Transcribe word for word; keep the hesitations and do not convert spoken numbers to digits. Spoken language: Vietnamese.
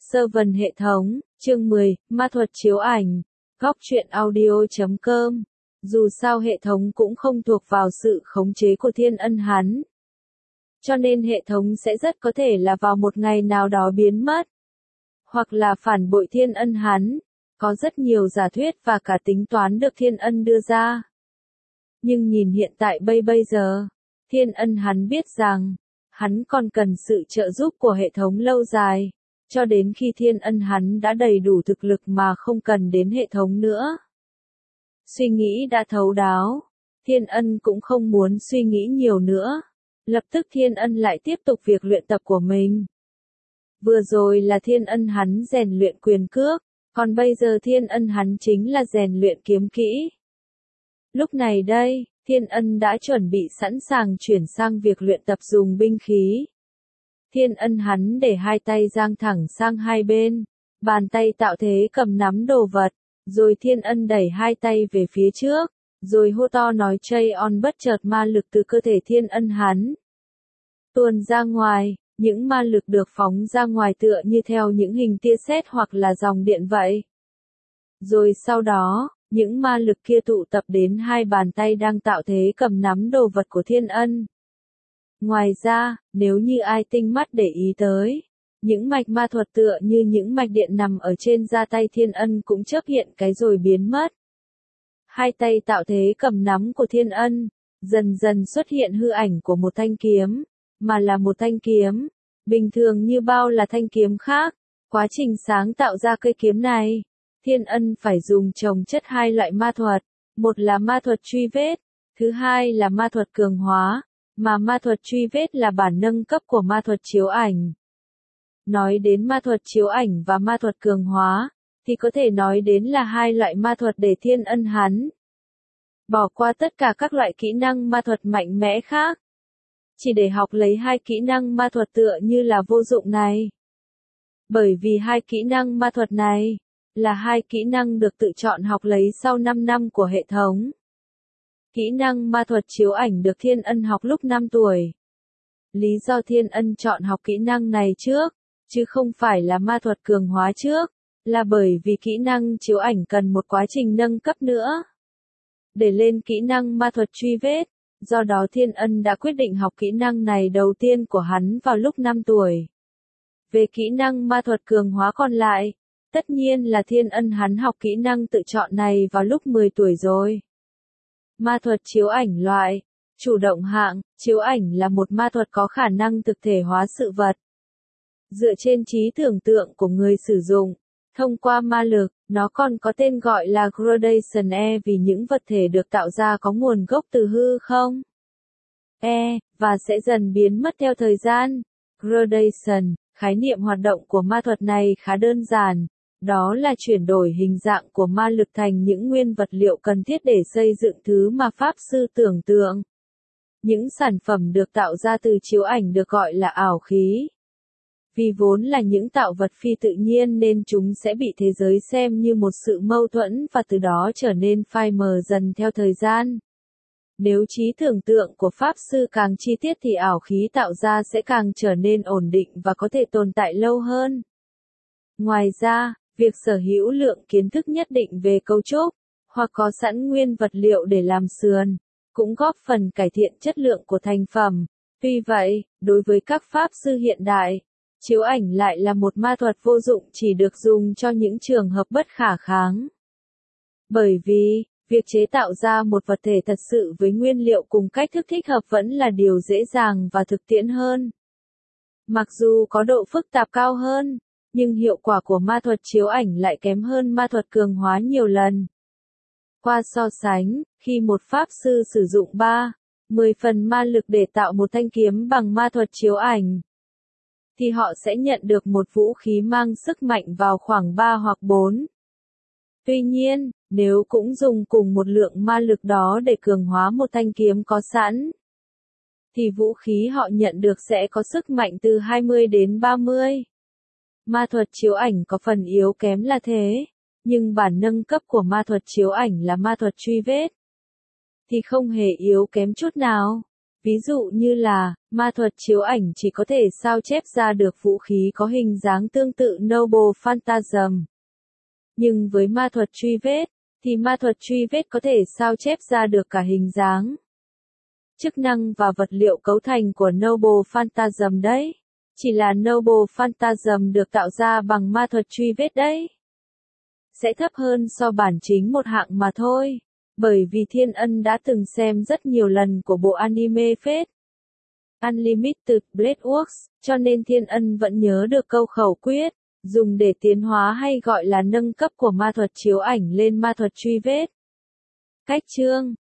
Sơ vần hệ thống, chương mười, ma thuật chiếu ảnh, góc truyện audio chấm com. Dù sao hệ thống cũng không thuộc vào sự khống chế của Thiên Ân hắn. Cho nên hệ thống sẽ rất có thể là vào một ngày nào đó biến mất. Hoặc là phản bội Thiên Ân hắn. Có rất nhiều giả thuyết và cả tính toán được Thiên Ân đưa ra. Nhưng nhìn hiện tại bây bây giờ, Thiên Ân hắn biết rằng, hắn còn cần sự trợ giúp của hệ thống lâu dài. Cho đến khi Thiên Ân hắn đã đầy đủ thực lực mà không cần đến hệ thống nữa. Suy nghĩ đã thấu đáo, Thiên Ân cũng không muốn suy nghĩ nhiều nữa. Lập tức Thiên Ân lại tiếp tục việc luyện tập của mình. Vừa rồi là Thiên Ân hắn rèn luyện quyền cước, còn bây giờ Thiên Ân hắn chính là rèn luyện kiếm kỹ. Lúc này đây, Thiên Ân đã chuẩn bị sẵn sàng chuyển sang việc luyện tập dùng binh khí. Thiên Ân hắn để hai tay dang thẳng sang hai bên, bàn tay tạo thế cầm nắm đồ vật, rồi Thiên Ân đẩy hai tay về phía trước, rồi hô to nói chay on bất chợt ma lực từ cơ thể Thiên Ân hắn tuôn ra ngoài, những ma lực được phóng ra ngoài tựa như theo những hình tia sét hoặc là dòng điện vậy. Rồi sau đó, những ma lực kia tụ tập đến hai bàn tay đang tạo thế cầm nắm đồ vật của Thiên Ân. Ngoài ra, nếu như ai tinh mắt để ý tới, những mạch ma thuật tựa như những mạch điện nằm ở trên da tay Thiên Ân cũng chớp hiện cái rồi biến mất. Hai tay tạo thế cầm nắm của Thiên Ân, dần dần xuất hiện hư ảnh của một thanh kiếm, mà là một thanh kiếm, bình thường như bao là thanh kiếm khác. Quá trình sáng tạo ra cây kiếm này, Thiên Ân phải dùng chồng chất hai loại ma thuật, một là ma thuật truy vết, thứ hai là ma thuật cường hóa. Mà ma thuật truy vết là bản nâng cấp của ma thuật chiếu ảnh. Nói đến ma thuật chiếu ảnh và ma thuật cường hóa, thì có thể nói đến là hai loại ma thuật để Thiên Ân hắn bỏ qua tất cả các loại kỹ năng ma thuật mạnh mẽ khác. Chỉ để học lấy hai kỹ năng ma thuật tựa như là vô dụng này. Bởi vì hai kỹ năng ma thuật này, là hai kỹ năng được tự chọn học lấy sau năm năm của hệ thống. Kỹ năng ma thuật chiếu ảnh được Thiên Ân học lúc năm tuổi. Lý do Thiên Ân chọn học kỹ năng này trước, chứ không phải là ma thuật cường hóa trước, là bởi vì kỹ năng chiếu ảnh cần một quá trình nâng cấp nữa. Để lên kỹ năng ma thuật truy vết, do đó Thiên Ân đã quyết định học kỹ năng này đầu tiên của hắn vào lúc năm tuổi. Về kỹ năng ma thuật cường hóa còn lại, tất nhiên là Thiên Ân hắn học kỹ năng tự chọn này vào lúc mười tuổi rồi. Ma thuật chiếu ảnh loại, chủ động hạng, chiếu ảnh là một ma thuật có khả năng thực thể hóa sự vật. Dựa trên trí tưởng tượng của người sử dụng, thông qua ma lực, nó còn có tên gọi là Gradation E vì những vật thể được tạo ra có nguồn gốc từ hư không E, và sẽ dần biến mất theo thời gian. Gradation, khái niệm hoạt động của ma thuật này khá đơn giản. Đó là chuyển đổi hình dạng của ma lực thành những nguyên vật liệu cần thiết để xây dựng thứ mà Pháp Sư tưởng tượng. Những sản phẩm được tạo ra từ chiếu ảnh được gọi là ảo khí. Vì vốn là những tạo vật phi tự nhiên nên chúng sẽ bị thế giới xem như một sự mâu thuẫn và từ đó trở nên phai mờ dần theo thời gian. Nếu trí tưởng tượng của Pháp Sư càng chi tiết thì ảo khí tạo ra sẽ càng trở nên ổn định và có thể tồn tại lâu hơn. Ngoài ra, việc sở hữu lượng kiến thức nhất định về cấu trúc, hoặc có sẵn nguyên vật liệu để làm sườn, cũng góp phần cải thiện chất lượng của thành phẩm. Tuy vậy, đối với các pháp sư hiện đại, chiếu ảnh lại là một ma thuật vô dụng chỉ được dùng cho những trường hợp bất khả kháng. Bởi vì, việc chế tạo ra một vật thể thật sự với nguyên liệu cùng cách thức thích hợp vẫn là điều dễ dàng và thực tiễn hơn. Mặc dù có độ phức tạp cao hơn, nhưng hiệu quả của ma thuật chiếu ảnh lại kém hơn ma thuật cường hóa nhiều lần. Qua so sánh, khi một pháp sư sử dụng ba, mười phần ma lực để tạo một thanh kiếm bằng ma thuật chiếu ảnh, thì họ sẽ nhận được một vũ khí mang sức mạnh vào khoảng ba hoặc bốn. Tuy nhiên, nếu cũng dùng cùng một lượng ma lực đó để cường hóa một thanh kiếm có sẵn, thì vũ khí họ nhận được sẽ có sức mạnh từ hai mươi đến ba mươi. Ma thuật chiếu ảnh có phần yếu kém là thế, nhưng bản nâng cấp của ma thuật chiếu ảnh là ma thuật truy vết, thì không hề yếu kém chút nào. Ví dụ như là, ma thuật chiếu ảnh chỉ có thể sao chép ra được vũ khí có hình dáng tương tự Noble Phantasm. Nhưng với ma thuật truy vết, thì ma thuật truy vết có thể sao chép ra được cả hình dáng, chức năng và vật liệu cấu thành của Noble Phantasm đấy. Chỉ là Noble Phantasm được tạo ra bằng ma thuật truy vết đấy. Sẽ thấp hơn so bản chính một hạng mà thôi. Bởi vì Thiên Ân đã từng xem rất nhiều lần của bộ anime Fate Unlimited Blade Works, cho nên Thiên Ân vẫn nhớ được câu khẩu quyết, dùng để tiến hóa hay gọi là nâng cấp của ma thuật chiếu ảnh lên ma thuật truy vết. Cách chương